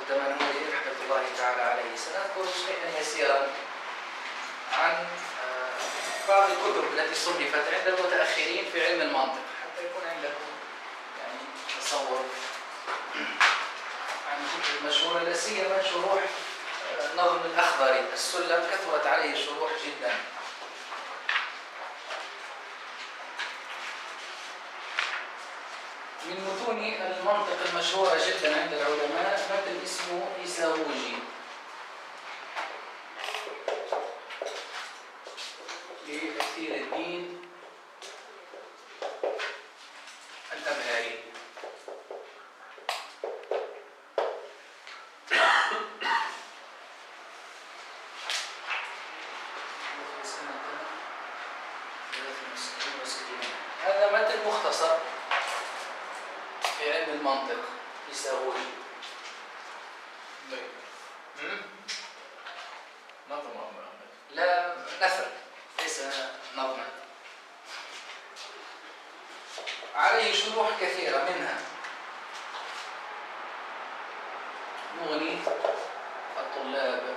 الدمنهوري رحمة الله تعالى عليه. سنذكر شيئا يسيرا عن بعض الكتب التي صنفت عند المتأخرين في علم المنطق حتى يكون عندكم يعني تصور عن الكتب المشهورة، لا سيما شروح نظم الأخضري السلم، كثرت عليه شروح جدا. من متون المنطق المشهورة جدا عند العلماء متن اسمه إيساووجي لكثير الدين الأبهري. هذا متن مختصر في علم المنطق إيساووجي. نظم لا نثر، ليس نظما. عليه شروح كثيرة، منها مغني الطلاب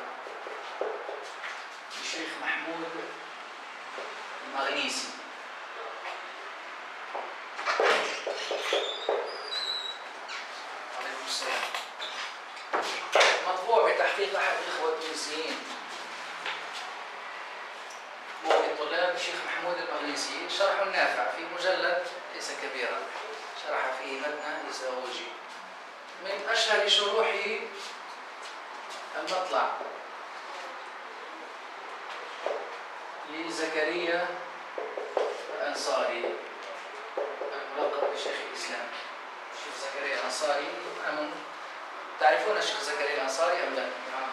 للشيخ محمود المغنيسي، عليكم السلام، مطبوع بتحقيق أحد الإخوة التونسيين. مغني الطلاب الشيخ محمود المغنيسي، شرح نافع في مجلد ليس كبيرا، شرح فيه متن إيساووجي. من أشهر شروحه المطلع لزكريا الأنصاري الملقب بشيخ الإسلام. الشيخ زكريا الأنصاري، تعرفون الشيخ زكريا الأنصاري أم لا؟ نعم.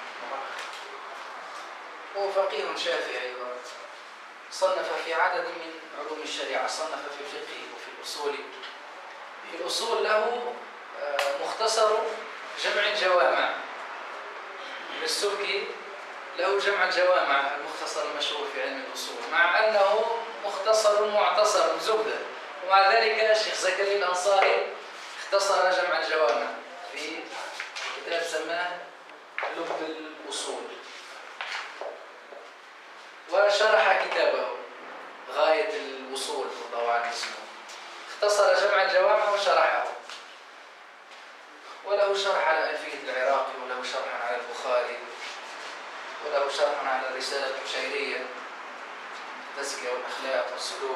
هو فقيه شافعي وصنف في عدد من علوم الشريعة، صنف في الفقه وفي الأصول. في الأصول له مختصر جمع الجوامع، السبكي له جمع الجوامع المختصر المشهور في علم الأصول، مع أنه مختصر معتصر زبدة، ومع ذلك الشيخ زكريا الأنصاري اختصر جمع الجوامع في كتاب سماه لب الأصول، وشرح كتابه غاية الوصول وضوعان اسمه، اختصر جمع الجوامع وشرحه، وله شرح على ألفية العراقي، وله شرح على البخاري، وله شرح على الرسالة القشيرية التزكية والأخلاق والسلوك،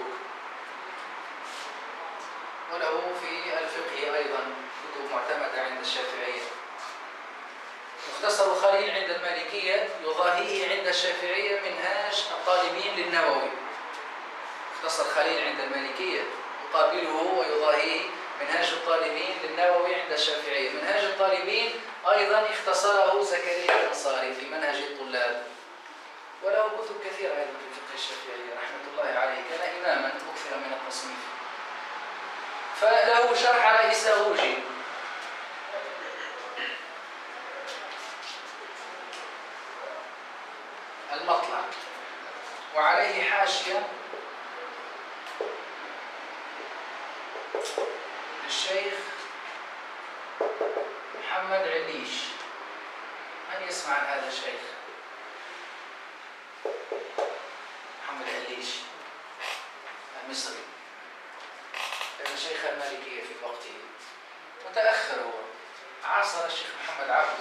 وله في الفقه أيضا كتب معتمدة عند الشافعية. مختصر خليل عند المالكية يضاهيه عند الشافعية منهاج الطالبين للنووي. مختصر خليل عند المالكية يقابله ويضاهيه منهاج الطالبين للنووي عند الشافعية. منهاج الطالبين أيضا اختصره زكريا الأنصاري في منهج الطلاب، وله كتب كثيرة أيضا في الفقه الشافعي رحمة الله عليه، كان إماما مكثرا من التصنيف. فله شرح على إيساووجي. المطلع، وعليه حاشية للشيخ محمد عليش. من يسمع عن هذا الشيخ؟ محمد عليش المصري، كان شيخ المالكية في وقته، متأخر هو، عاصر الشيخ محمد عبده.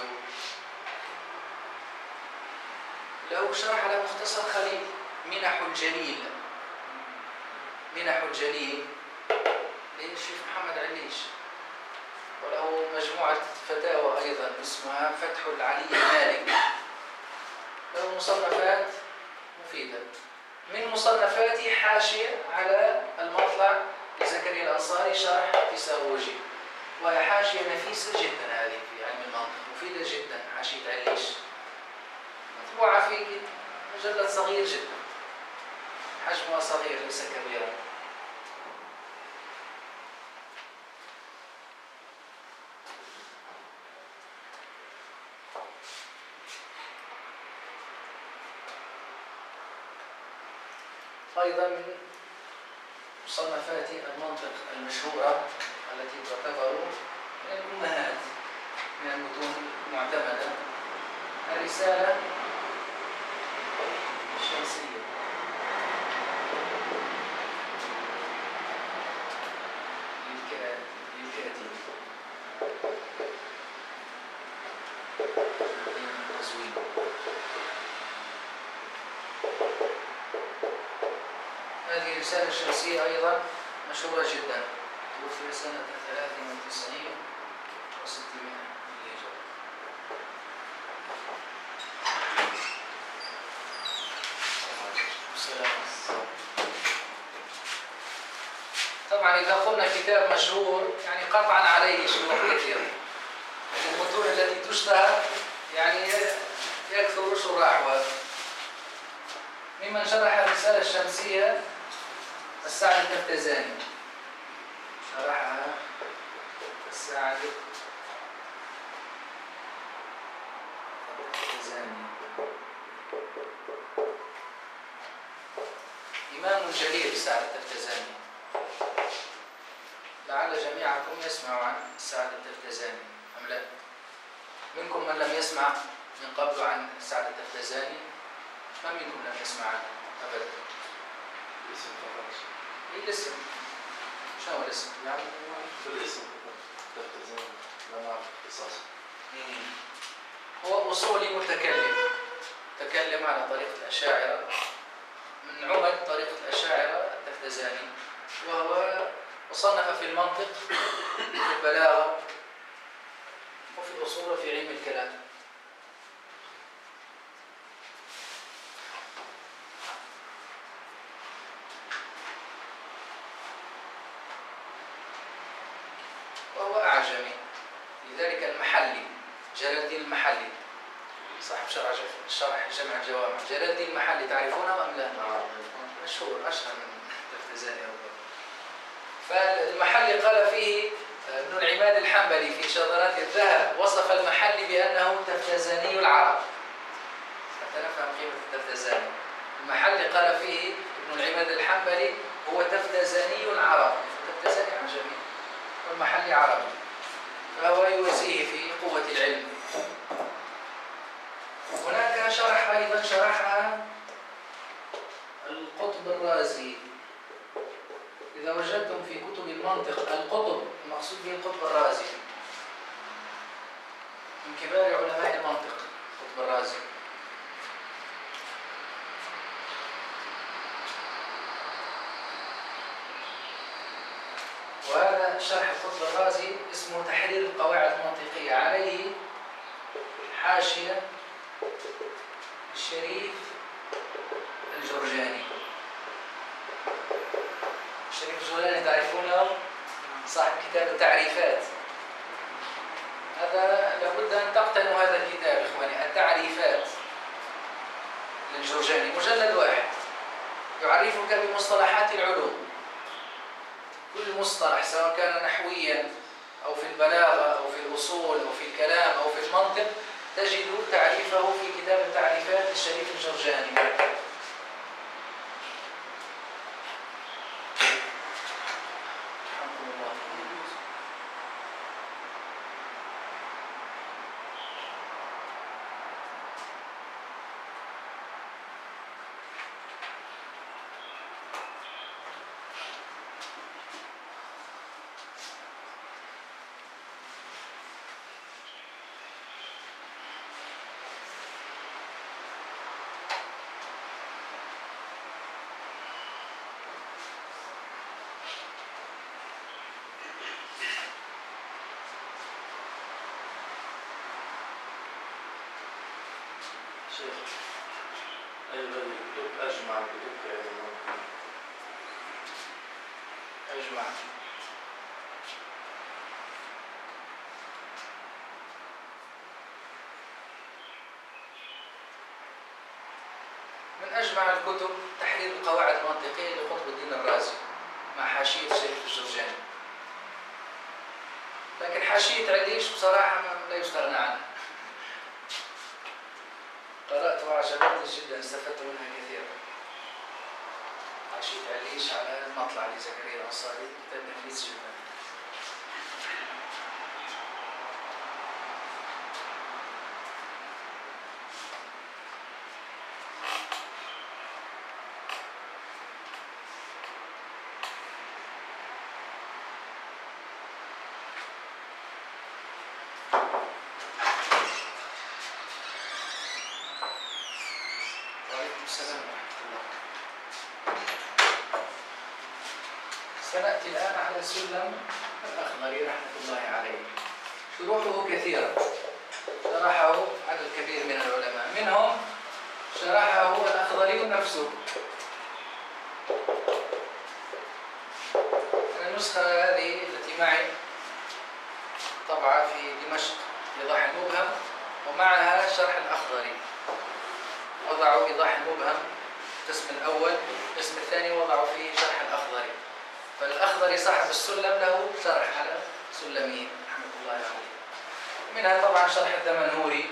له شرح على مختصر خليل منح الجليل، منح الجليل للشيخ محمد عليش، وله مجموعة فتاوى أيضا اسمها فتح العلي المالك. له مصنفات مفيدة، من مصنفاته حاشية على المطلع لزكريا الأنصاري شرح إيساووجي، وهي حاشية نفيسة جدا هذه في علم المنطق، مفيدة جدا، حاشية عليش، مطبوعة في مجلد صغير جدا، حجمها صغير ليس كبيرا. أيضا من مصنفات المنطق المشهورة التي تعتبر من الأمهات من المتون المعتمدة الرسالة الشمسية. للكاتب تزوين. هذه الرسالة الشمسية أيضا مشهورة جدا، توفي سنة 93 و600 للهجرة. طبعا إذا قلنا كتاب مشهور يعني قطعا عليه شروط كثيرة. المتون التي تشتهر يعني يكثر شراحها. ممن شرح الرسالة الشمسية السعد التفتزاني، شرحها السعد التفتزاني، إمام جليل السعد التفتزاني. لعل جميعكم يسمعوا عن السعد التفتزاني أم لا؟ منكم من لم يسمع من قبل عن السعد التفتزاني؟ ما منكم لم يسمع عنه أبدا؟ الاسم فقط. إيه الاسم؟ شو هو الاسم؟ يعني في الاسم التفتزاني لا نعرف قصص. هو أصولي متكلم على طريقة الأشاعرة، من عمد طريقة الأشاعرة التفتزاني، وهو مصنف في المنطق في البلاغة وفي الأصول وفي علم الكلام. وهو أعجمي، لذلك المحلي جلال الدين المحلي صاحب شرح جمع الجوامع، جلال الدين المحلي تعرفونه أم لا؟ مشهور أشهر من التفتزاني أولا. فالمحلي قال فيه ابن العماد الحنبلي في شذرات الذهب، وصف المحلي بأنه تفتزاني العرب، حتى نفهم قيمة التفتزاني. المحلي قال فيه ابن العماد الحنبلي هو تفتزاني العرب، التفتزاني عجمي والمحلي عربي، فهو يوازيه في قوة العلم. هناك شرح أيضا شرحها القطب الرازي. إذا وجدتم في كتب المنطق القطب، المقصود به القطب الرازي، من كبار علماء المنطق القطب الرازي. وهذا شرح القطب الرازي اسمه تحرير القواعد المنطقية، عليه حاشية الشريف الجرجاني. الشريف الجرجاني تعرفونه؟ صاحب كتاب التعريفات. هذا لابد أن تقتنوا هذا الكتاب إخواني، التعريفات للجرجاني، مجلد واحد يعرفك بمصطلحات العلوم. كل مصطلح سواء كان نحويا أو في البلاغة أو في الأصول أو في الكلام أو في المنطق تجد تعريفه في كتاب التعريفات للشريف الجرجاني. شيخ أي الكتب أجمع الكتب في علم المنطق؟ أجمع من أجمع الكتب تحرير القواعد المنطقية لقطب الدين الرازي مع حاشية الشريف الجرجاني. لكن حاشية عليش بصراحة لا يستغنى عنها، قرأت وعجبتني جدا، استفدت منها كثيرا. حاشية عليش على المطلع لزكريا الأنصاري، كتاب نفيس جدا. سنأتي الآن على سلم الأخضري رحمة الله عليه. شروحه كثيرة، شرحه عدد كبير من العلماء، منهم شرحه الأخضري نفسه. النسخة هذه التي معي طبعة في دمشق، إيضاح المبهم، ومعها شرح الأخضري. وضعوا إيضاح المبهم القسم الأول، القسم الثاني وضعوا فيه شرح الأخضري. فالأخضري صاحب السلم له شرح على سلمه رحمة الله عليه. منها طبعا شرح الدمنهوري.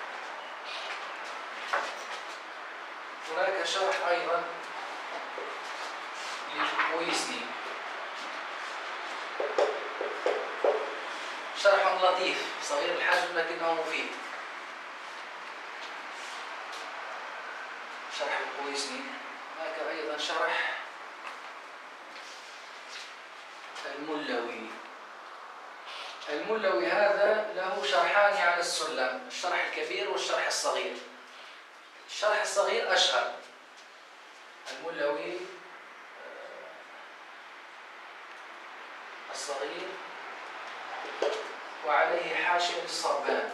هناك شرح أيضا للمويسني، شرح لطيف صغير الحجم لكنه مفيد. شرح القويسني. هناك أيضا شرح الملوي. الملوي هذا له شرحان على السلم، الشرح الكبير والشرح الصغير. الشرح الصغير أشهر. الملوي الصغير وعليه حاشية الصربان.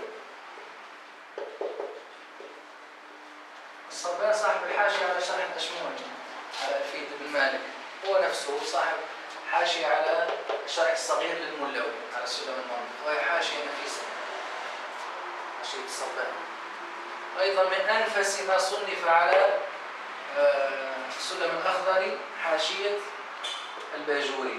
الصربان صاحب الحاشية على شرح الأشموني على ألفية ابن مالك، هو نفسه صاحب حاشية على الشرح الصغير للملوي على السلم المنطق، وهي حاشية نفيسة، حاشية الصربان. أيضا من أنفس ما صنف على السلم الأخضري حاشية الباجوري.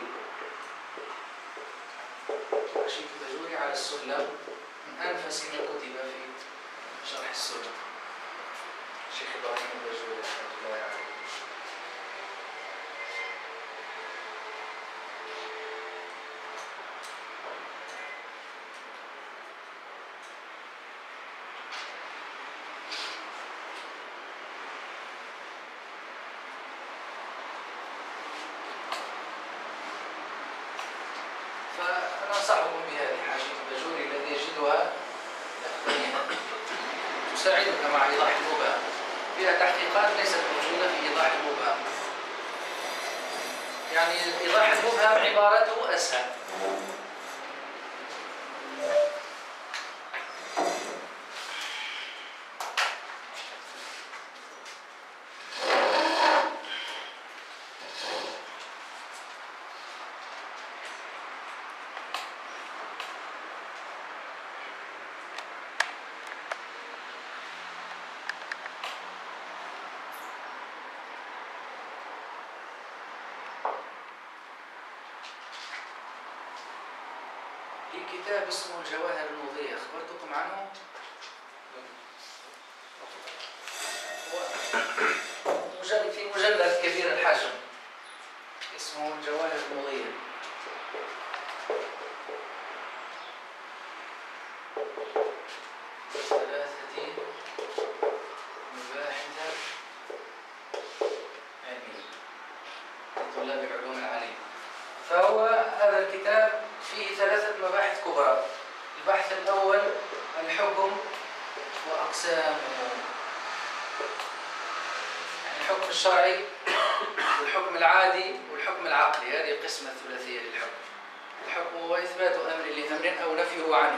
حاشية الباجوري على السلم من أنفس ما كتب في شرح السلم. الشيخ إبراهيم الباجوري رحمة الله عليه. فأنا أنصحكم بهذه حاشية الباجوري، الذي يجدها تساعدك مع إيضاح المبهم. فيها تحقيقات ليست موجودة في إيضاح المبهم. يعني إيضاح المبهم عبارته أسهل. في كتاب اسمه الجواهر المضية، أخبرتكم عنه؟ في مجلد كبير الحجم اسمه الجواهر المضية. ثلاثة مباحث علمية لطلاب العلوم العالية. فهو هذا الكتاب فيه ثلاثة مباحث كبرى. البحث الأول الحكم وأقسامه، يعني الحكم الشرعي والحكم العادي والحكم العقلي. هذه القسمة الثلاثية للحكم. الحكم هو إثبات أمر لأمر أو نفيه عنه.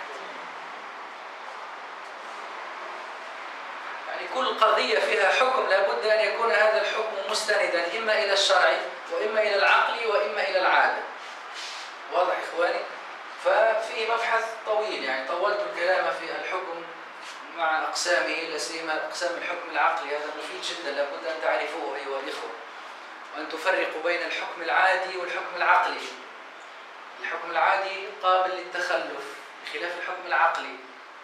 يعني كل قضية فيها حكم لابد أن يكون هذا الحكم مستندا إما إلى الشرع وإما إلى العقل وإما إلى العادة. واضح إخواني؟ ففيه مبحث طويل، يعني طولت الكلام في الحكم مع أقسامه، لا سيما أقسام الحكم العقلي. هذا مفيد جدا، لابد أن تعرفوه أيها الإخوة، وأن تفرقوا بين الحكم العادي والحكم العقلي. الحكم العادي قابل للتخلف بخلاف الحكم العقلي.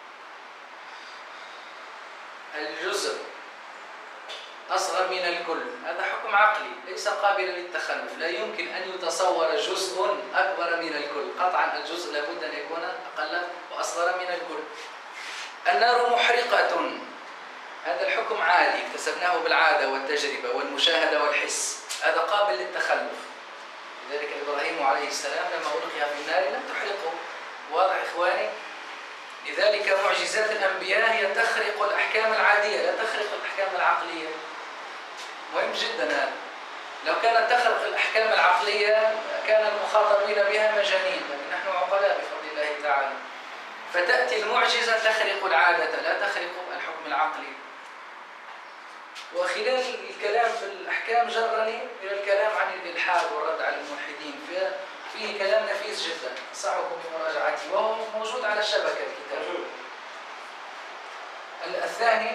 الجزء أصغر من الكل، هذا حكم عقلي ليس قابلا للتخلف. لا يمكن أن يتصور جزء أكبر من الكل، قطعا الجزء لابد أن يكون أقل وأصغر من الكل. النار محرقة، هذا الحكم عادي اكتسبناه بالعادة والتجربة والمشاهدة والحس، هذا قابل للتخلف. لذلك إبراهيم عليه السلام لما ألقي في النار لم تحرقه. واضح إخواني؟ لذلك معجزات الأنبياء هي تخرق الأحكام العادية لا تخرق الأحكام العقلية. مهم جدا هذا. لو كانت تخلق الأحكام العقلية كان المخاطبين بها مجانين، لكن نحن عقلاء بفضل الله تعالى. فتأتي المعجزة تخرق العادة لا تخرق الحكم العقلي. وخلال الكلام في الأحكام جرني إلى الكلام عن الإلحاد والرد على الملحدين، فيه كلام نفيس جدا أنصحكم بمراجعته، وهو موجود على الشبكة الكتاب. الثاني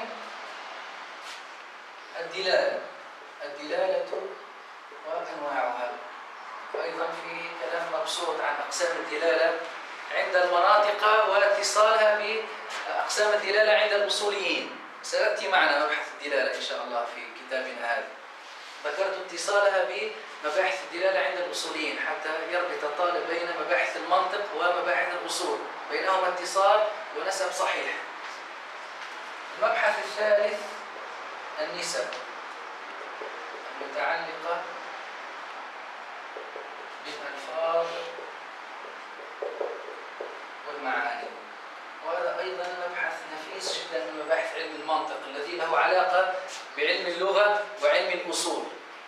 الدلالة وأنواعها، وأيضا في كلام مبسوط عن أقسام الدلالة عند المناطق واتصالها بأقسام الدلالة عند الأصوليين. سيأتي معنا مبحث الدلالة إن شاء الله في كتابنا هذا. ذكرت اتصالها بمباحث الدلالة عند الأصوليين حتى يربط الطالب بين مباحث المنطق ومباحث الأصول، بينهما اتصال ونسب صحيح. المبحث الثالث النسب المتعلقة بالألفاظ والمعاني، وهذا أيضا مبحث نفيس جدا من مباحث علم المنطق الذي له علاقة بعلم اللغة وعلم الأصول.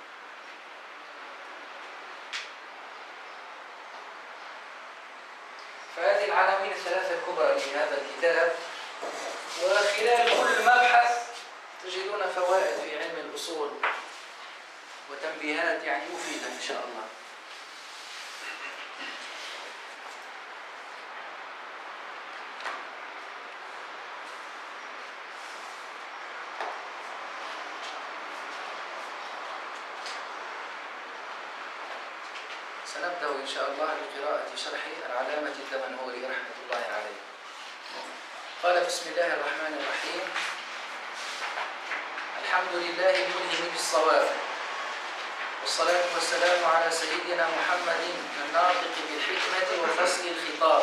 فهذه العناوين الثلاثة الكبرى لهذا الكتاب، وخلال كل مبحث تجدون فوائد في علم الأصول وتنبيهات يعني مفيدة إن شاء الله. سنبدأ إن شاء الله بقراءة شرح العلامة الدمنهوري رحمة الله عليه. قال: بسم الله الرحمن الرحيم. الحمد لله الملهم بالصواب، والصلاة والسلام على سيدنا محمد الناطق بالحكمة وفصل الخطاب.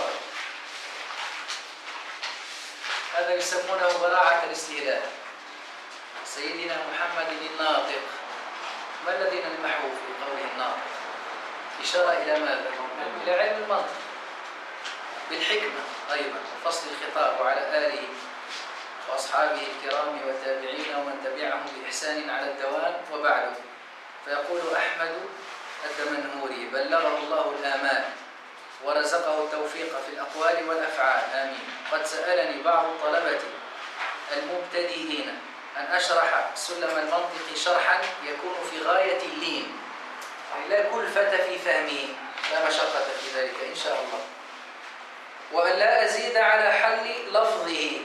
هذا يسمونه براعة الاستهلاك. سيدنا محمد الناطق، ما الذي نلمحه في قوله الناطق؟ إشارة إلى ماذا؟ إلى علم المنطق بالحكمة أيضا وفصل الخطاب، وعلى آله وأصحابه الكرام والتابعين ومن تبعهم بإحسان على الدوام، وبعده. فيقول أحمد الدمنهوري: بلغه الله الآمال ورزقه التوفيق في الأقوال والأفعال، آمين. قد سألني بعض الطلبة المبتدئين أن أشرح سلم المنطق شرحا يكون في غاية اللين، لا كلفة في فهمه، لا مشقة في ذلك إن شاء الله، وأن لا أزيد على حل لفظه.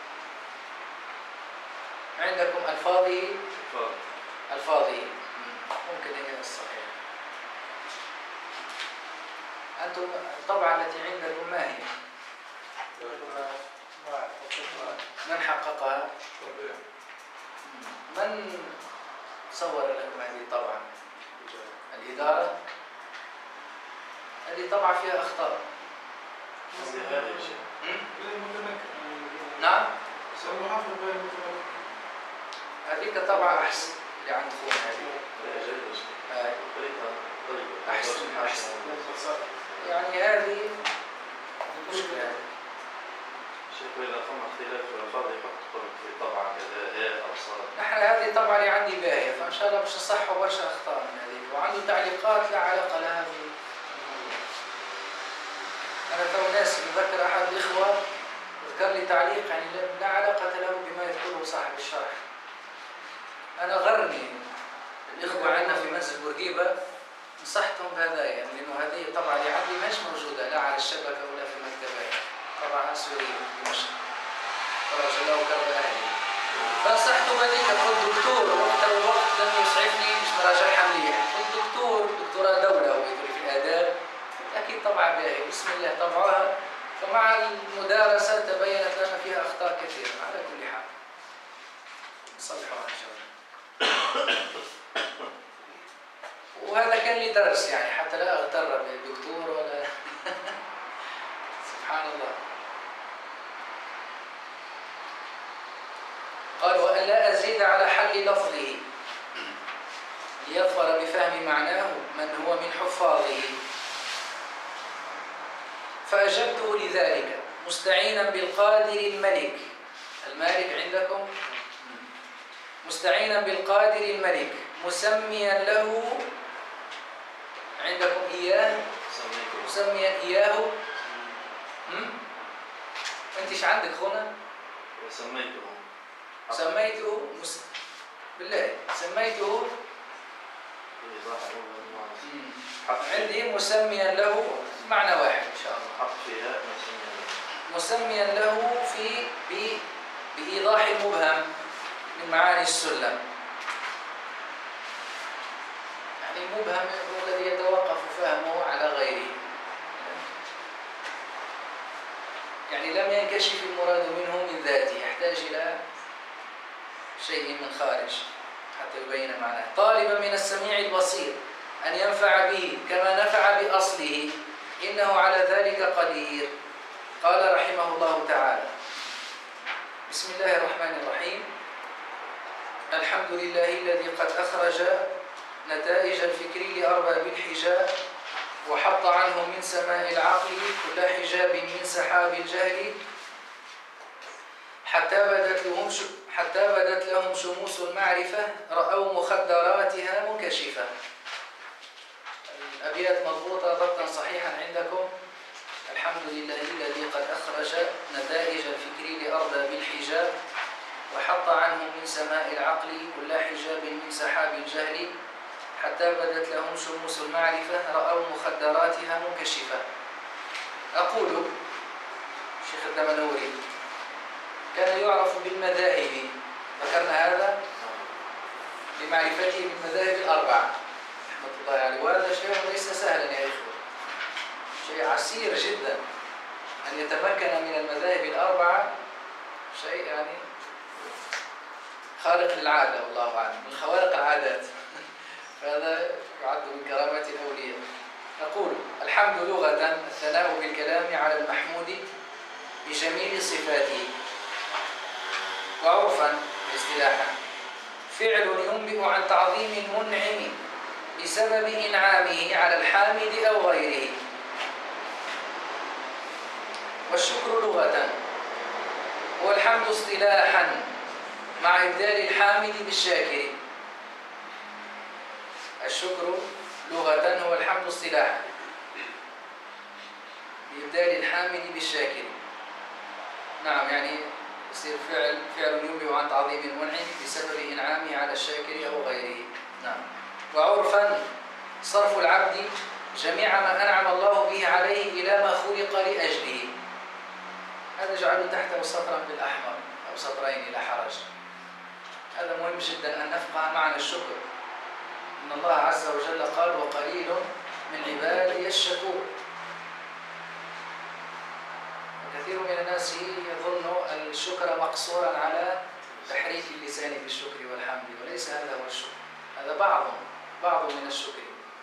عندكم ألفاظه ممكن هي الصحيح. أنتم الطبعة التي عندكم ما هي؟ من حققها؟ من صور لكم هذه الطبعة؟ الإدارة. هذه طبعة فيها أخطاء. نعم. هذيك طبعة أحسن اللي عندكم هذه. أحسن. يعني هذه مشكلة. شيخ إذا قام اختلاف الألفاظ يحط في طبعة كذا هاء أو صاد. نحن هذه طبعة اللي عندي باهية، فإن شاء الله مش صح وبرشا أخطاء من هذيك، وعنده تعليقات لا علاقة لها. أنا تو ناس بذكر أحد الإخوة ذكر لي تعليق يعني لا علاقة له بما يذكره صاحب الشرح. أنا غرني الإخوة عندنا في منزل بورقيبة، نصحتهم بهذا يعني، لأنه هذه طبعا اللي عندي مش موجودة لا على الشبكة ولا في المكتبات، طبعا سورية في دمشق، فرج الله وكرم أهلي. فنصحته بهذيك، قلت دكتور وقت الوقت لم يسعفني مش مراجعها مليح، قلت دكتوراه دولة هو يقول في الآداب، أكيد طبعا باهي، بسم الله طبعها. فمع المدارسة تبينت لنا فيها أخطاء كثيرة. على كل حال نصلحها إن شاء الله. وهذا كان لي درس يعني حتى لا أغتر بالدكتور ولا سبحان الله. قال: وأن لا أزيد على حل لفظه ليظفر بفهم معناه من هو من حفاظه. فأجبته لذلك مستعينا بالقادر الملك عندكم، مستعينا بالقادر الملك مسميا له عندكم إياه سميته مسميا إياه أنت إيش عندك هنا؟ سميته سميته بالله سميته عندي مسميا له معنى واحد إن شاء الله. حط فيها مسميا له بإيضاح المبهم من معاني السلم. يعني المبهم هو الذي يتوقف فهمه على غيره، يعني لم ينكشف المراد منه من ذاته، يحتاج إلى شيء من خارج حتى يبين معناه. طالبا من السميع البصير أن ينفع به كما نفع بأصله إنه على ذلك قدير. قال رحمه الله تعالى: بسم الله الرحمن الرحيم. الحمد لله الذي قد أخرج نتائج الفكر لأرباب الحجاب وحط عنه من سماء العقل كل حجاب من سحاب الجهل حتى بدت لهم شموس المعرفة رأوا مخدراتها منكشفة. الأبيات مضبوطة ضبطا صحيحا عندكم. الحمد لله الذي قد أخرج نتائج الفكر لأرباب الحجاب وحط عنه من سماء العقل كل حجاب من سحاب الجهل حتى بدت لهم شموس المعرفة رأوا مخدراتها منكشفة. أقول الشيخ الدمنهوري كان يعرف بالمذاهب، ذكرنا هذا لمعرفته بالمذاهب الأربعة رحمة الله عليه، وهذا شيء ليس سهلا يا إخوة، شيء عسير جدا أن يتمكن من المذاهب الأربعة، شيء يعني خارق للعادة والله أعلم، من خوارق العادات. فهذا يعد من كرامات الأولياء. نقول: الحمد لغة الثناء بالكلام على المحمود بجميل صفاته، وعرفا اصطلاحا فعل ينبئ عن تعظيم المنعم بسبب إنعامه على الحامد أو غيره. والشكر لغة هو الحمد اصطلاحا مع إبدال الحامد بالشاكر. الشكر لغة هو الحمد اصطلاحا بإبدال الحامد بالشاكر. نعم، يعني يصير فعل ينبئ عن تعظيم المنعم بسبب إنعامه على الشاكر أو غيره. نعم. وعرفا صرف العبد جميع ما أنعم الله به عليه إلى ما خلق لأجله. هذا جعله تحته سطرا بالأحمر أو سطرين لا حرج. هذا مهم جدا أن نفقه معنى الشكر. إن الله عز وجل قال: وقليل من عبادي الشكور. وكثير من الناس يظن الشكر مقصورا على تحريك اللسان بالشكر والحمد، وليس هذا هو الشكر، هذا بعض من الشكر.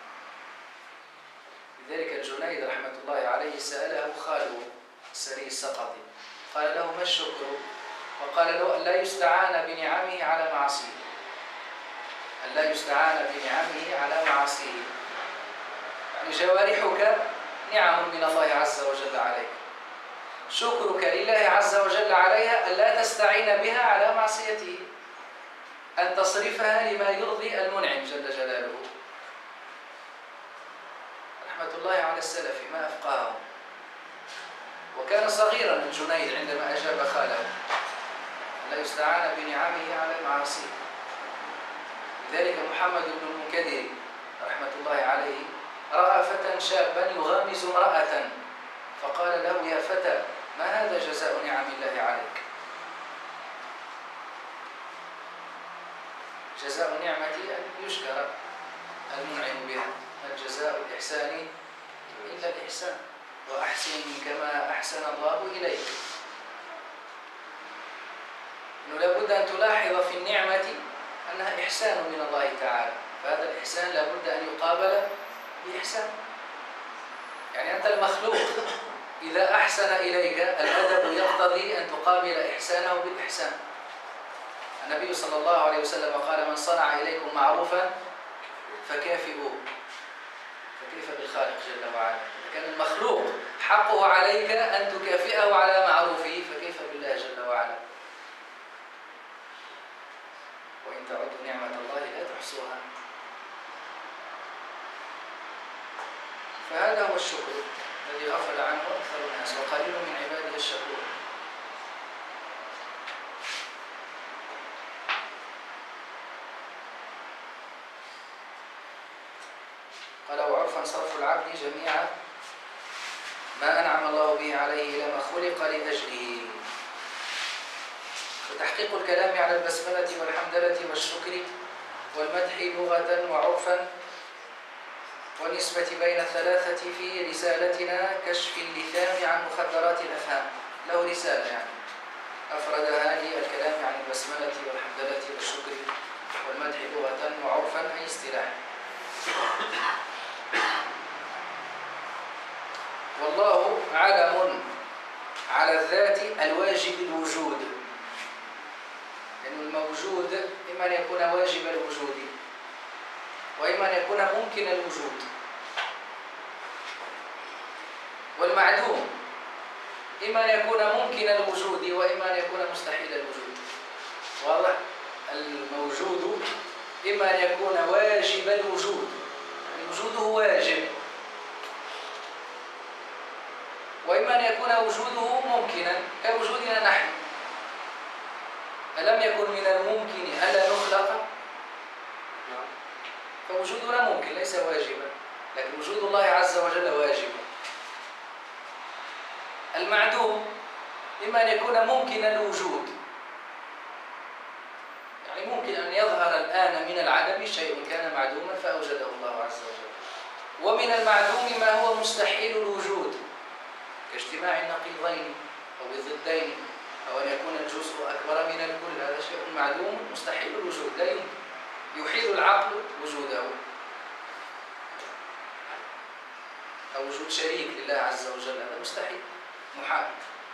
لذلك الجنيد رحمة الله عليه سأله خاله السري السقطي، قال له: ما الشكر؟ وقال له: أن لا يستعان بنعمه على معصيه، أن لا يستعان بنعمه على معصيه. يعني جوارحك نعم من الله عز وجل عليك، شكرك لله عز وجل عليها أن لا تستعين بها على معصيته، أن تصرفها لما يرضي المنعم جل جلاله. رحمة الله على السلف ما أفقاهم. وكان صغيرا الجنيد عندما أجاب خاله لا يستعان بنعمه على المعاصي. لذلك محمد بن المنكدر رحمة الله عليه رأى فتى شابا يغامز امرأة فقال له: يا فتى، ما هذا جزاء نعم الله عليك؟ جزاء نعمتي أن يشكر المنعم بها، الجزاء الإحسان إلا الإحسان، وأحسن كما أحسن الله إليك. إنه لابد أن تلاحظ في النعمة أنها إحسان من الله تعالى، فهذا الإحسان لابد أن يقابل بإحسان. يعني أنت المخلوق إذا أحسن إليك الأدب يقتضي أن تقابل إحسانه بالإحسان. النبي صلى الله عليه وسلم قال: من صنع إليكم معروفا فكافئوه. فكيف بالخالق جل وعلا؟ كان المخلوق حقه عليك أن تكافئه على معروفه، فكيف بالله جل وعلا؟ وإن تعدوا نعمة الله لا تحصوها. الشكر الذي غفل عنه أكثر الناس وقليل من عباده الشكور. قال وعرفا صرف العبد جميع ما أنعم الله به عليه لما خلق لأجله. وتحقيق الكلام على البسملة والحمدلة والشكر والمدح لغة وعرفا والنسبة بين الثلاثة في رسالتنا كشف اللثام عن مخدرات الأفهام. له رسالة يعني أفردها للكلام عن البسملة والحمدلة والشكر والمدح لغة وعرفا أي اصطلاح. والله علم على الذات الواجب الوجود، لأن الموجود إما أن يكون واجب الوجود وإما أن يكون ممكن الوجود، والمعدوم إما أن يكون ممكن الوجود وإما أن يكون مستحيل الوجود. واضح؟ الموجود إما أن يكون واجب الوجود، يعني وجوده واجب، وإما أن يكون وجوده ممكنا كوجودنا نحن. ألم يكن من الممكن ألا نخلق؟ فوجودنا ممكن ليس واجبا، لكن وجود الله عز وجل واجب. المعدوم إما أن يكون ممكن الوجود، يعني ممكن أن يظهر الآن من العدم شيء كان معدوما فأوجده الله عز وجل. ومن المعدوم ما هو مستحيل الوجود كاجتماع النقيضين أو الضدين، أو أن يكون الجزء أكبر من الكل. هذا شيء معدوم مستحيل الوجود، لا يمكن، يحيل العقل وجوده. أو وجود شريك لله عز وجل هذا مستحيل، محال.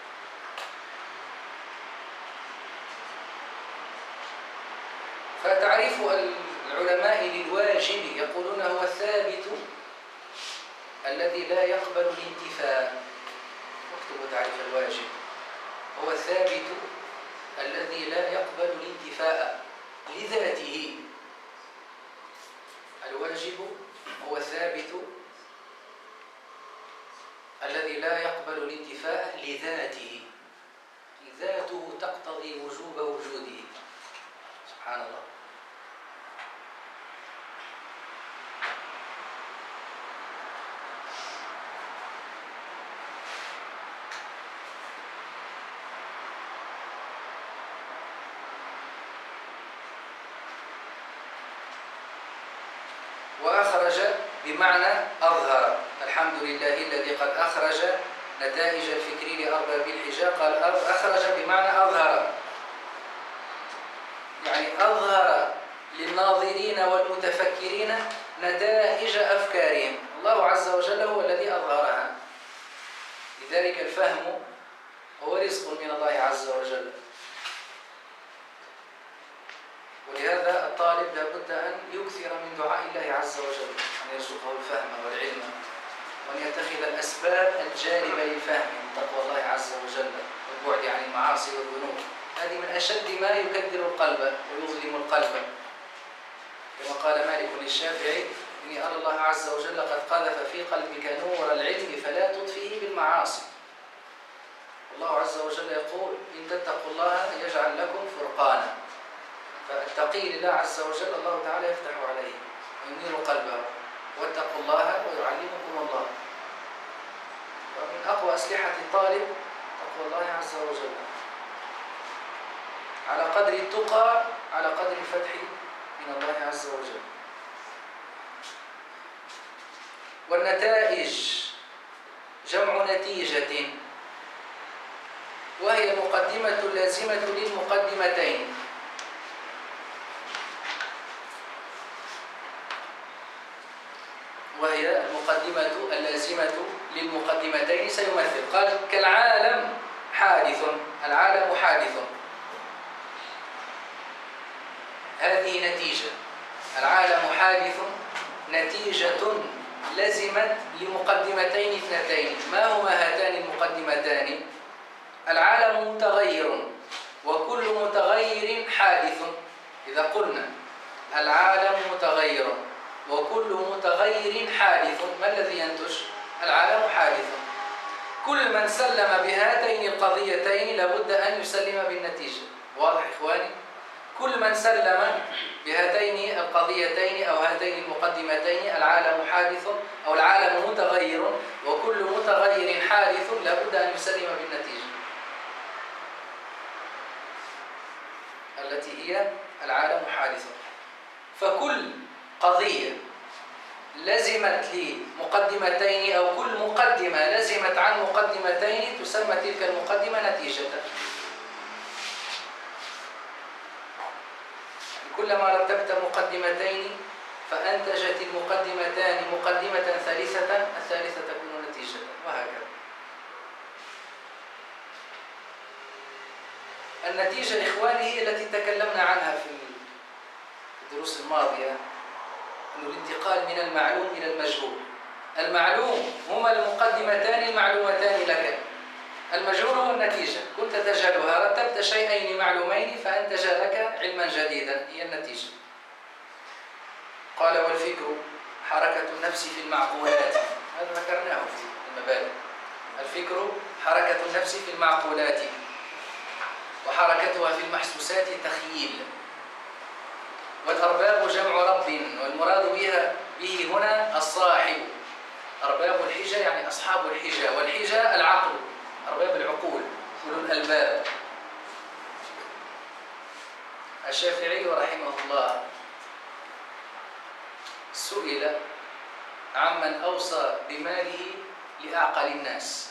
فتعريف العلماء للواجب يقولون هو الثابت الذي لا يقبل الانتفاء. اكتبوا تعريف الواجب: هو الثابت الذي لا يقبل الانتفاء لذاته. الواجب هو الثابت الذي لا يقبل الانتفاء لذاته، ذاته تقتضي وجوب وجوده. سبحان الله. وأخرج بمعنى أظهر. الحمد لله الذي قد أخرج نتائج الفكر لأرباب الحجاب. قال أخرج بمعنى أظهر، يعني أظهر للناظرين والمتفكرين نتائج أفكارهم. الله عز وجل هو الذي أظهرها. لذلك الفهم هو رزق من الله عز وجل. ولهذا الطالب لابد أن يكثر من دعاء الله عز وجل أن يرزقه الفهم والعلم، وأن يتخذ الأسباب الجالبة للفهم من تقوى الله عز وجل والبعد عن المعاصي والذنوب. هذه من أشد ما يكدر القلب ويظلم القلب، كما قال مالك للشافعي: إني أرى الله عز وجل قد قذف في قلبك نور العلم فلا تطفئه بالمعاصي. الله عز وجل يقول: إن تتقوا الله يجعل لكم فرقانا. فالتقي لله عز وجل الله تعالى يفتح عليه وينير قلبه. واتقوا الله ويعلمكم الله. ومن أقوى أسلحة الطالب تقوى الله عز وجل. على قدر التقى على قدر الفتح من الله عز وجل. والنتائج جمع نتيجة، وهي مقدمة لازمة للمقدمتين. وهي المقدمة اللازمة للمقدمتين. سيمثل، قال: كالعالم حادث. العالم حادث، هذه نتيجة. العالم حادث نتيجة لزمت لمقدمتين اثنتين. ما هما هاتان المقدمتان؟ العالم متغير، وكل متغير حادث. إذا قلنا العالم متغير وكل متغير حادث، ما الذي ينتج؟ العالم حادث. كل من سلم بهاتين القضيتين لابد أن يسلم بالنتيجة. واضح إخواني؟ كل من سلم بهاتين القضيتين أو هاتين المقدمتين، العالم حادث أو العالم متغير، وكل متغير حادث، لابد أن يسلم بالنتيجة التي هي العالم حادث. فكل قضية لزمت لمقدمتين أو كل مقدمة لزمت عن مقدمتين تسمى تلك المقدمة نتيجة. كلما رتبت مقدمتين فأنتجت المقدمتان مقدمة ثالثة، الثالثة تكون نتيجة، وهكذا. النتيجة إخواني هي التي تكلمنا عنها في الدروس الماضية، أن الانتقال من المعلوم إلى المجهول. المعلوم هما المقدمتان المعلومتان لك، المجهول هو النتيجة. كنت تجهلها، رتبت شيئين معلومين فأنتج لك علما جديدا، هي النتيجة. قال: والفكر حركة النفس في المعقولات. هذا ذكرناه في المبادئ. الفكر حركة النفس في المعقولات، وحركتها في المحسوسات تخييل. والأرباب جمع رب، والمراد به هنا الصاحب. أرباب الحجة يعني أصحاب الحجة، والحجة العقل، أرباب العقول، أولو الألباب. الشافعي رحمه الله سئل عمن أوصى بماله لأعقل الناس.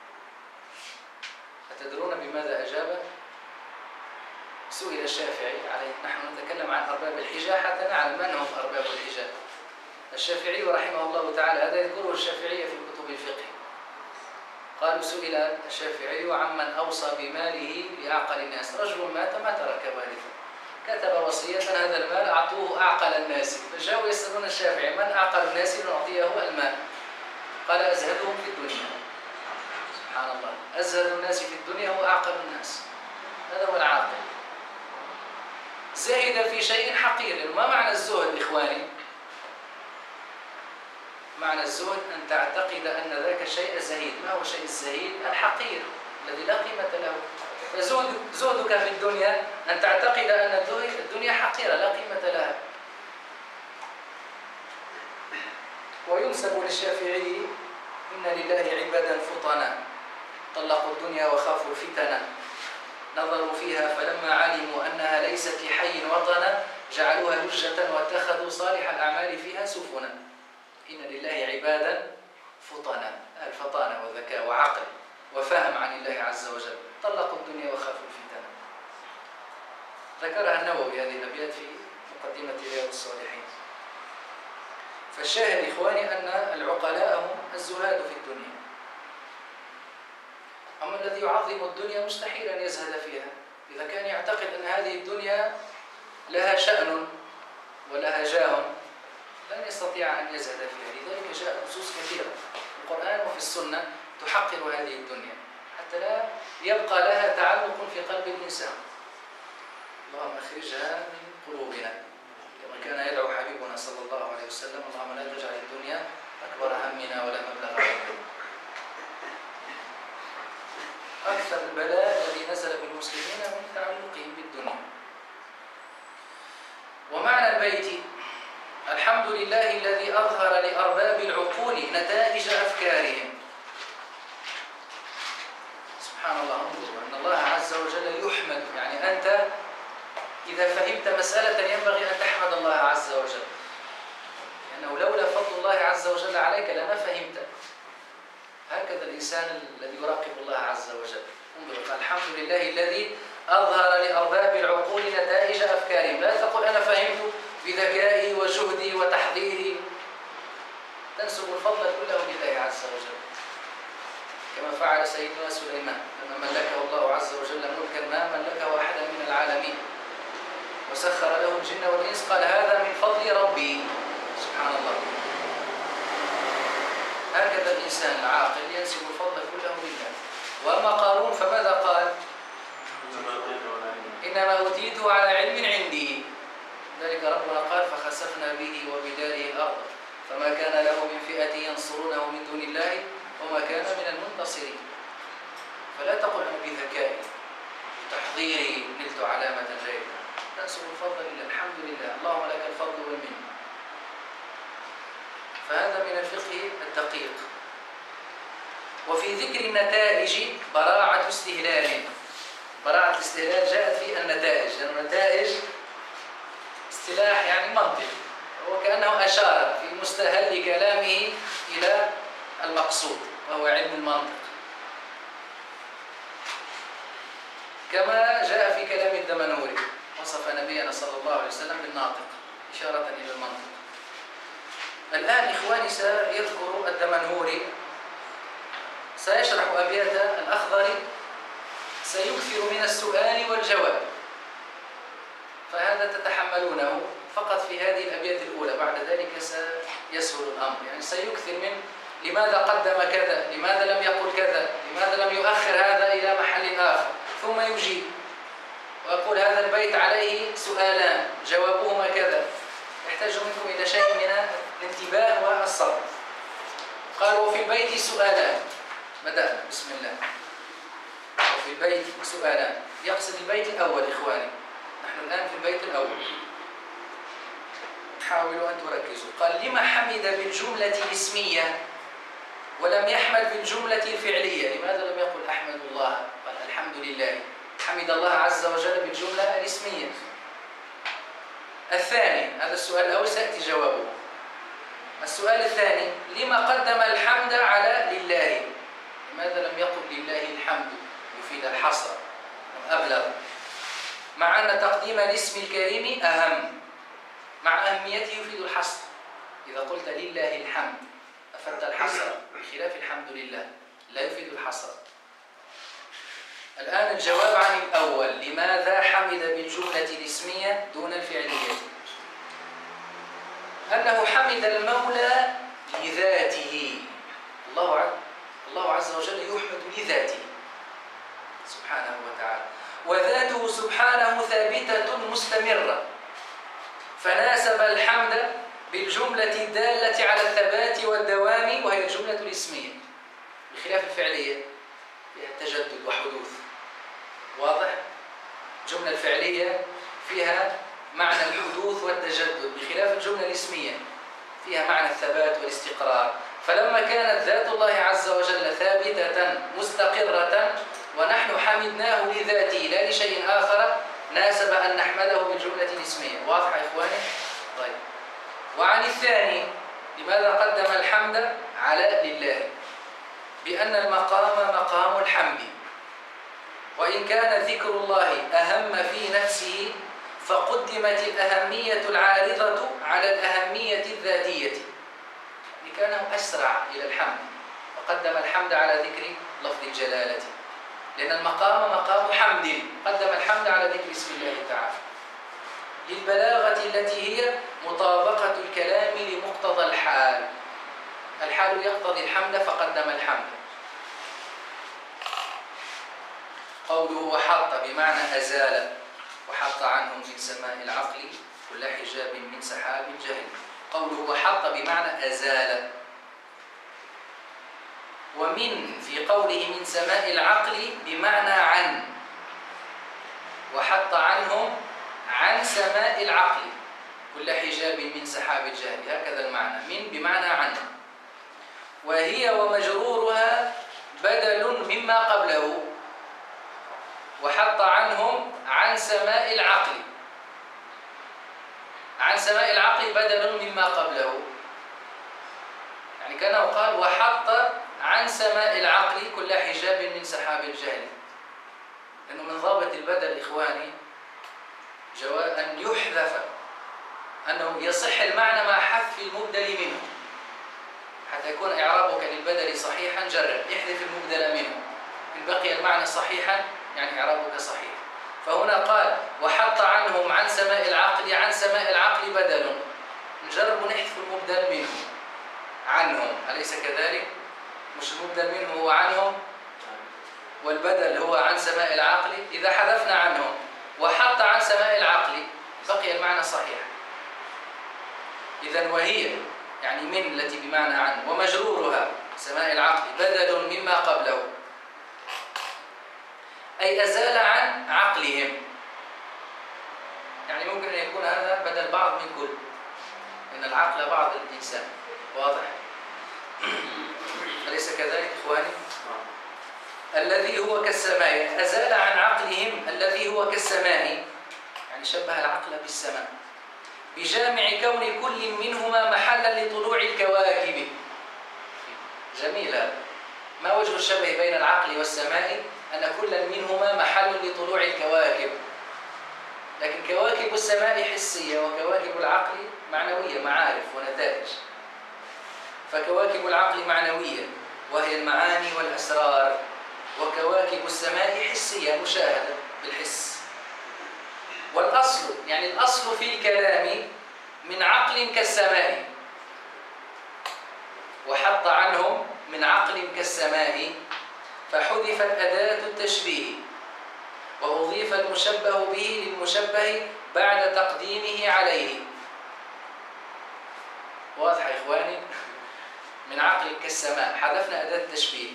أتدرون بماذا أجاب؟ سئل الشافعي عليه، نحن نتكلم عن أرباب الحجة حتى نعلم من هم أرباب الحجة. الشافعي رحمه الله تعالى، هذا يذكره الشافعية في كتب الفقه. قالوا: سئل الشافعي عمن أوصى بماله لأعقل الناس. رجل مات ما ترك وارثا، كتب وصية هذا المال أعطوه أعقل الناس. فجاءوا يسألون الشافعي: من أعقل الناس لنعطيه المال؟ قال: أزهدهم في الدنيا. سبحان الله، أزهد الناس في الدنيا هو أعقل الناس، هذا هو العاقل. زهد في شيء حقير. ما معنى الزهد إخواني؟ معنى الزهد أن تعتقد أن ذاك الشيء زهيد. ما هو الشيء الزهيد؟ الحقير الذي لا قيمة له. فزهدك في الدنيا أن تعتقد أن الدنيا حقيرة لا قيمة لها. وينسب للشافعي: إن لله عبادا فطنا طلقوا الدنيا وخافوا الفتن، نظروا فيها فلما علموا أنها ليست لحي وطنا جعلوها لجة واتخذوا صالح الأعمال فيها سفنا. إن لله عبادا فطنا، الفطانة وذكاء وعقل وفهم عن الله عز وجل، طلقوا الدنيا وخافوا الفتن. ذكرها النووي هذه الأبيات في مقدمة رياض الصالحين. فالشاهد إخواني أن العقلاء هم الزهاد في الدنيا. أما الذي يعظم الدنيا مستحيل أن يزهد فيها. إذا كان يعتقد أن هذه الدنيا لها شأن ولها جاه لن يستطيع أن يزهد فيها. لذلك جاء نصوص كثيرة في القرآن وفي السنة تحقر هذه الدنيا حتى لا يبقى لها تعلق في قلب الإنسان. اللهم أخرجها من قلوبنا، كما كان يدعو حبيبنا صلى الله عليه وسلم: اللهم لا تجعل الدنيا أكبر همنا ولا مبلغ علمنا. أكثر البلاء الذي نزل بالمسلمين من تعلقهم بالدنيا. ومعنى البيت: الحمد لله الذي أظهر لأرباب العقول نتائج أفكارهم. سبحان الله، انظروا أن الله عز وجل يحمد. يعني أنت إذا فهمت مسألة ينبغي أن تحمد الله عز وجل، لأنه لولا فضل الله عز وجل عليك لما فهمت. هكذا الإنسان الذي يراقب الله عز وجل. انظر: الحمد لله الذي أظهر لأرباب العقول نتائج أفكارهم. لا تقل أنا فهمت بذكائي وجهدي وتحضيري، تنسب الفضل كله لله عز وجل، كما فعل سيدنا سليمان لما ملكه الله عز وجل ملكا ما ملكه أحدا من العالمين، وسخر له الجن والإنس، قال: هذا من فضل ربي. سبحان الله. هكذا الإنسان العاقل ينسب الفضل كله لله. وأما قارون فماذا قال؟ إنما أوتيته على علم عندي. ذلك ربنا قال: فخسفنا به وبداره الأرض فما كان له من فئة ينصرونه من دون الله وما كان من المنتصرين. فلا تقل أنا بذكائي بتحضيري نلت علامة جيدة، تنسب الفضل لله. الحمد لله، اللهم لك الفضل والمنة. فهذا من الفقه الدقيق. وفي ذكر النتائج براعة استهلال. براعة الاستهلال جاءت في النتائج، لأن النتائج اصطلاح يعني منطق، وكأنه أشار في مستهل كلامه إلى المقصود وهو علم المنطق، كما جاء في كلام الدمنهوري، وصف نبينا صلى الله عليه وسلم بالناطق إشارة إلى المنطق. الآن إخواني سيذكر الدمنهوري، سيشرح أبيات الأخضر، سيكثر من السؤال والجواب، فهذا تتحملونه فقط في هذه الأبيات الأولى. بعد ذلك سيسهل الأمر، يعني سيكثر من لماذا قدم كذا، لماذا لم يقل كذا، لماذا لم يؤخر هذا إلى محل آخر، ثم يجيب ويقول هذا البيت عليه سؤالان جوابهما كذا. يحتاج منكم إلى شيء من الانتباه والصبر. قال وفي البيت سؤالان، بدأنا بسم الله. وفي البيت سؤالان، يقصد البيت الأول إخواني، نحن الآن في البيت الأول، حاولوا أن تركزوا. قال لما حمد بالجملة الاسمية ولم يحمد بالجملة الفعلية؟ لماذا لم يقل أحمد الله؟ قال الحمد لله. حمد الله عز وجل بالجملة الاسمية. الثاني، هذا السؤال الأول سيأتي جوابه. السؤال الثاني، لما قدم الحمد على لله؟ لماذا لم يقل لله الحمد؟ يفيد الحصر وأبلغ، مع أن تقديم الاسم الكريم أهم، مع أهميته يفيد الحصر. إذا قلت لله الحمد أفدت الحصر، بخلاف الحمد لله لا يفيد الحصر. الآن الجواب عن الأول، لماذا حمد بالجملة الاسمية دون الفعلية؟ أنه حمد المولى لذاته. الله عز وجل يحمد لذاته سبحانه وتعالى، وذاته سبحانه ثابتة مستمرة، فناسب الحمد بالجملة الدالة على الثبات والدوام وهي الجملة الاسمية، بخلاف الفعلية فيها تجدد وحدوث. واضح؟ الجملة الفعلية فيها معنى الحدوث والتجدد، بخلاف الجملة الاسمية فيها معنى الثبات والاستقرار. فلما كانت ذات الله عز وجل ثابتة مستقرة ونحن حمدناه لذاته لا لشيء آخر، ناسب أن نحمده بالجملة الاسمية. واضح يا إخواني؟ طيب. وعن الثاني، لماذا قدم الحمد على لله؟ بأن المقام مقام الحمد، وإن كان ذكر الله أهم في نفسه فقدمت الأهمية العارضة على الأهمية الذاتية، لكانه أسرع إلى الحمد، وقدم الحمد على ذكر لفظ الجلالة، لأن المقام مقام حمد، قدم الحمد على ذكر اسم الله تعالى، للبلاغة التي هي مطابقة الكلام لمقتضى الحال. الحال يقتضي الحمد فقدم الحمد. قوله وحط بمعنى أزال، وحط عنهم من سماء العقل كل حجاب من سحاب الجهل. قوله وحط بمعنى أزال، ومن في قوله من سماء العقل بمعنى عن، وحط عنهم عن سماء العقل كل حجاب من سحاب الجهل، هكذا المعنى. من بمعنى عن، وهي ومجرورها بدل مما قبله. وحط عنهم عن سماء العقل، عن سماء العقل بدل مما قبله، يعني كانه قال وحط عن سماء العقل كل حجاب من سحاب الجهل. لأنه من ضابط البدل إخواني أن يحذف، أنه يصح المعنى مع حذف المبدل منه. حتى يكون إعرابك للبدل صحيحا جرب احذف المبدل منه، إن بقي المعنى صحيحا يعني إعرابك صحيح. فهنا قال وحط عنهم عن سماء العقل، عن سماء العقل بدل، نجرب نحذف المبدل منه عنهم، أليس كذلك؟ مش المبدل منه هو عنهم والبدل هو عن سماء العقل. إذا حذفنا عنهم وحط عن سماء العقل بقي المعنى صحيح. إذن وهي يعني من التي بمعنى عن، ومجرورها سماء العقل بدل مما قبله، أي أزال عن عقلهم. يعني ممكن أن يكون هذا بدل بعض من كل، إن العقل بعض الإنسان. واضح؟ أليس كذلك إخواني؟ الذي هو كالسماء، أزال عن عقلهم الذي هو كالسماء، يعني شبه العقل بالسماء، بجامع كون كل منهما محلا لطلوع الكواكب. جميل هذا. ما وجه الشبه بين العقل والسماء؟ أن كل منهما محل لطلوع الكواكب، لكن كواكب السماء حسية وكواكب العقل معنوية، معارف ونتائج. فكواكب العقل معنوية وهي المعاني والأسرار، وكواكب السماء حسية مشاهدة بالحس. والأصل، يعني الأصل في الكلام من عقل كالسماء، وحط عنهم من عقل كالسماء، فحذفت أداة التشبيه وأضيف المشبه به للمشبه بعد تقديمه عليه. واضح يا إخواني؟ من عقل كالسماء حذفنا أداة التشبيه،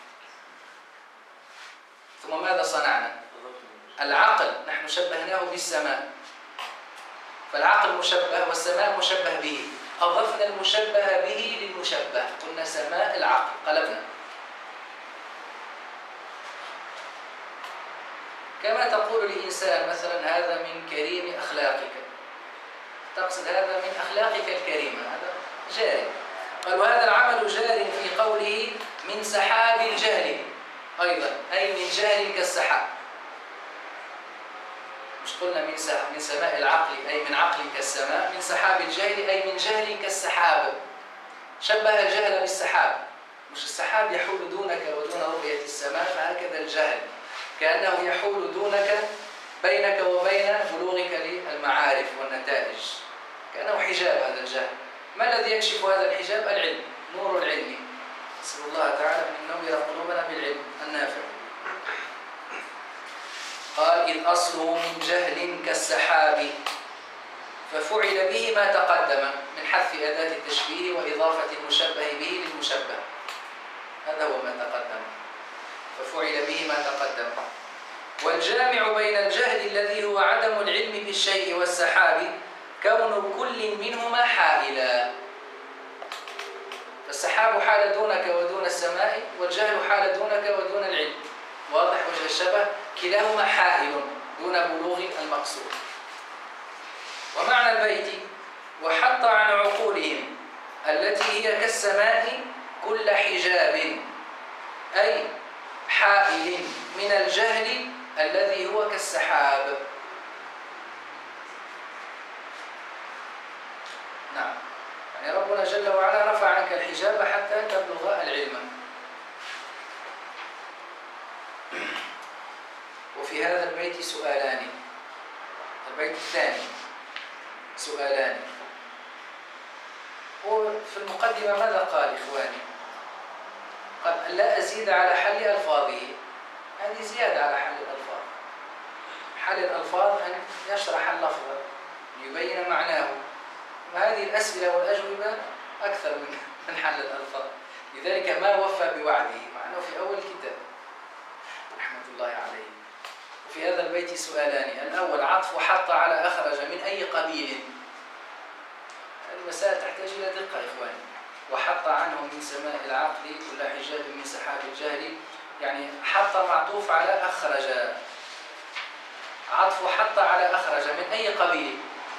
ثم ماذا صنعنا؟ العقل نحن شبهناه بالسماء، فالعقل مشبه والسماء مشبه به، أضفنا المشبه به للمشبه، قلنا سماء العقل، قلبنا. كما تقول لإنسان مثلا هذا من كريم أخلاقك، تقصد هذا من أخلاقك الكريمة، هذا جاري. قال وهذا العمل جار في قوله من سحاب الجهل أيضا، أي من جهل كالسحاب. مش قلنا من سماء العقل أي من عقل كالسماء، من سحاب الجهل أي من جهل كالسحاب. شبه الجهل بالسحاب، مش السحاب يحول دونك ودون رؤية السماء، فهكذا الجهل كأنه يحول دونك بينك وبين بلوغك للمعارف والنتائج، كأنه حجاب هذا الجهل. ما الذي يكشف هذا الحجاب؟ العلم، نور العلم. نسأل الله تعالى أن ينور قلوبنا بالعلم النافع. قال إذ أصله من جهل كالسحاب، ففعل به ما تقدم من حذف أداة التشبيه وإضافة المشبه به للمشبه، هذا هو ما تقدم، ففعل به ما تقدم. والجامع بين الجهل الذي هو عدم العلم بالشيء والسحاب كون كل منهما حائلا، فالسحاب حال دونك ودون السماء، والجهل حال دونك ودون العلم. واضح وجه الشبه؟ كلاهما حائل دون بلوغ المقصود. ومعنى البيت وحط عن عقولهم التي هي كالسماء كل حجاب، أي حائل من الجهل الذي هو كالسحاب. نعم، يعني ربنا جل وعلا رفع عنك الحجاب حتى تبلغ العلم. وفي هذا البيت سؤالان، البيت الثاني سؤالان. وفي المقدمة ماذا قال إخواني؟ قال لا أزيد على حل ألفاظه، هذه زيادة على حل الألفاظ. حل الألفاظ أن يشرح اللفظ ليبين معناه، وهذه الأسئلة والأجوبة أكثر من حل الألفاظ، لذلك ما وفى بوعده، مع أنه في أول الكتاب رحمة الله عليه. وفي هذا البيت سؤالان، الأول عطف حط على أخرج من أي قبيل، المسائل تحتاج إلى دقة إخواني. وحط عنه من سماء العقل كل حجاب من سحاب الجهل، يعني حط معطوف على أخرج، عطف حط على أخرج من أي قبيل،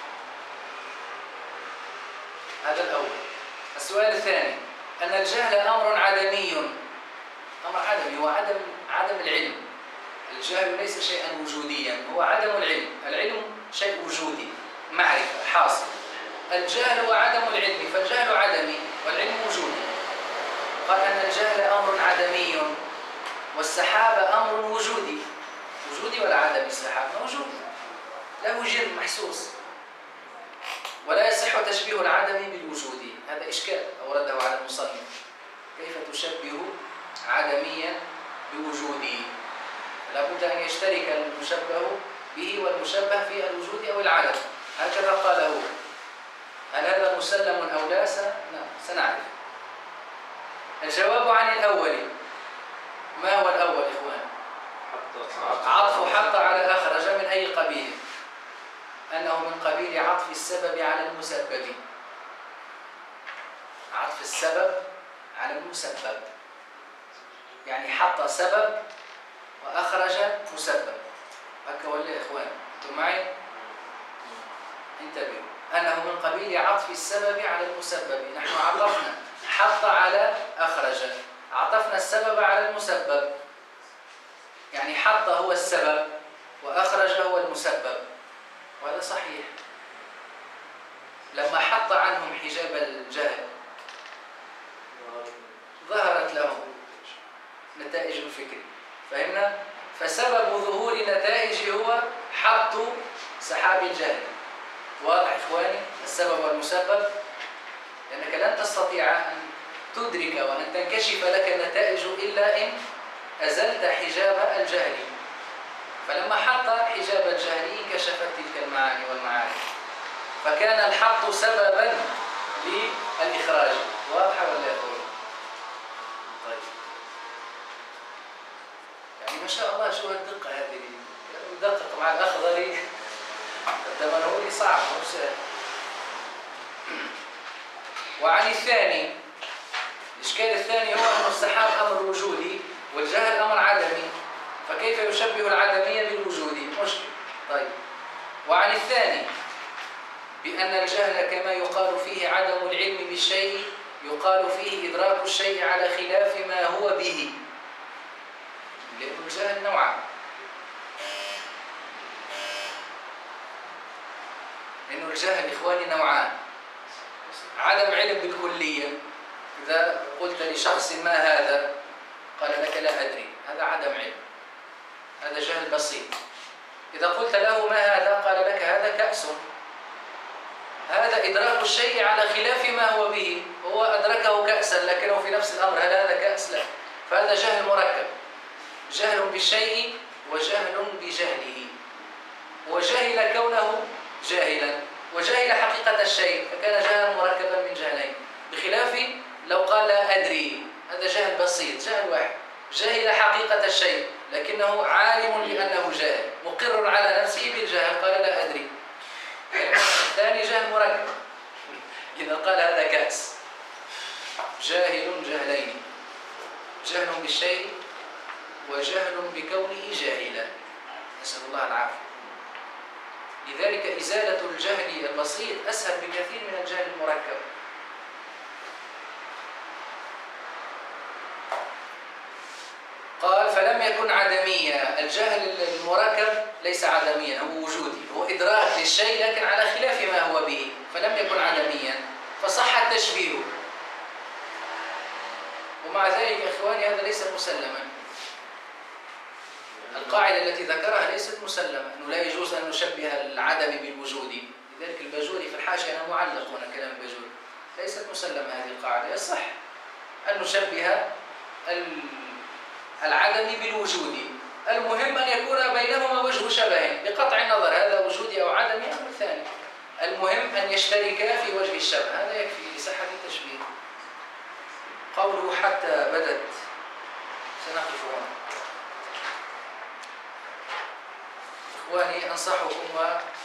هذا الأول. السؤال الثاني أن الجهل أمر عدمي، أمر عدمي هو عدم العلم. الجهل ليس شيئا وجوديا، هو عدم العلم. العلم شيء وجودي، معرفة حاصل. الجهل هو عدم العلم، فالجهل عدمي والعلم وجودي. قال أن الجهل أمر عدمي والسحاب أمر وجودي. وجودي ولا عدمي؟ السحاب موجود، له جرم محسوس، ولا يصح تشبيه العدم بالوجود. هذا إشكال أورده على المصنف، كيف تشبه عدميا بوجودي؟ لابد أن يشترك المشبه به والمشبه في الوجود أو العدم، هكذا قال هو. هل هذا مسلم أو لا؟ سنعرف. الجواب عن الأول. ما هو الأول إخوان؟ عطف حط على أخرج من أي قبيل؟ أنه من قبيل عطف السبب على المسبب. عطف السبب على المسبب، يعني حط سبب وأخرج مسبب. هكا ولا يا إخوان؟ أنتم معي؟ انتبهوا، أنه من قبيل عطف السبب على المسبب. نحن عطفنا حط على أخرج، عطفنا السبب على المسبب، يعني حط هو السبب وأخرج هو المسبب، وهذا صحيح. لما حط عنهم حجاب الجهل ظهرت لهم نتائج الفكر. فهمنا؟ فسبب ظهور نتائج هو حط سحاب الجهل. واضح إخواني السبب والمسبب؟ لأنك لن تستطيع أن تدرك وأن تنكشف لك النتائج إلا إن أزلت حجاب الجهل. فلما حط حجاب الجهل انكشفت تلك المعاني والمعارف، فكان الحط سببا للإخراج. واضح ولا يقول؟ طيب، يعني ما شاء الله شو الدقة هذه، دقق مع الأخضري الدمنهوري صعب مو سهل. وعن الثاني، الإشكال الثاني هو أن السحاب أمر وجودي والجهل أمر عدمي، فكيف يشبه العدمية بالوجودي؟ مشكل. طيب، وعن الثاني بأن الجهل كما يقال فيه عدم العلم بالشيء يقال فيه إدراك الشيء على خلاف ما هو به، لأن الجهل نوعان. لأن الجهل إخواني نوعان: عدم علم بالكلية، إذا قلت لشخص ما هذا قال لك لا أدري، هذا عدم علم، هذا جهل بسيط. إذا قلت له ما هذا قال لك هذا كأس، هذا إدراك الشيء على خلاف ما هو به. هو أدركه كأسا لكنه في نفس الأمر هل هذا كأس؟ لا. فهذا جهل مركب، جهل بالشيء وجهل بجهله. وجهل كونه جاهلا وجهل حقيقة الشيء، فكان جهلا مركبا من جهلين. بخلاف لو قال لا أدري، هذا جهل بسيط، جهل واحد، جهل حقيقة الشيء لكنه عالم لأنه جاهل، مقر على نفسه بالجهل، قال لا أدري. الثاني جهل مركب، إذا قال هذا كأس، جاهل جهلين: جهل بالشيء وجهل بكونه جاهلا، نسأل الله العافية. لذلك إزالة الجهل البسيط أسهل بكثير من الجهل المركب. قال فلم يكن عدميا. الجهل المركب ليس عدميا، هو وجودي، هو إدراك للشيء لكن على خلاف ما هو به، فلم يكن عدميا، فصح التشبيه. ومع ذلك إخواني هذا ليس مسلما. القاعدة التي ذكرها ليست مسلمة، أنه لا يجوز أن نشبه العدم بالوجود. لذلك الباجوري في الحاشية، أنا معلق هنا كلام الباجوري، ليست مسلمة هذه القاعدة. يصح أن نشبه العدم بالوجود، المهم أن يكون بينهما وجه شبه بقطع النظر هذا وجودي أو عدمي أو الثاني، المهم أن يشتركا في وجه الشبه، هذا يكفي لصحة التشبيه. قوله حتى بدت، سنقف هنا. إخواني أنصحكم